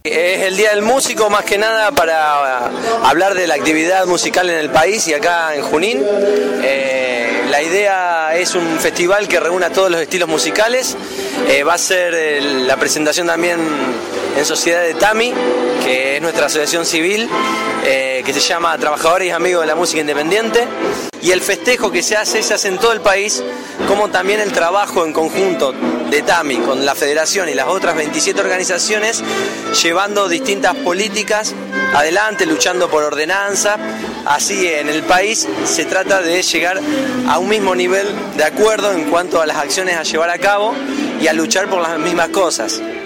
Es el Día del Músico más que nada para hablar de la actividad musical en el país y acá en Junín. La idea es un festival que reúna todos los estilos musicales. Va a ser la presentación también en sociedad de TAMI, que es nuestra asociación civil, que se llama Trabajadores y Amigos de la Música Independiente. Y el festejo que se hace en todo el país, como también el trabajo en conjunto de TAMI con la Federación y las otras 27 organizaciones, llevando distintas políticas adelante, luchando por ordenanza. Así en el país se trata de llegar a un mismo nivel de acuerdo en cuanto a las acciones a llevar a cabo y a luchar por las mismas cosas.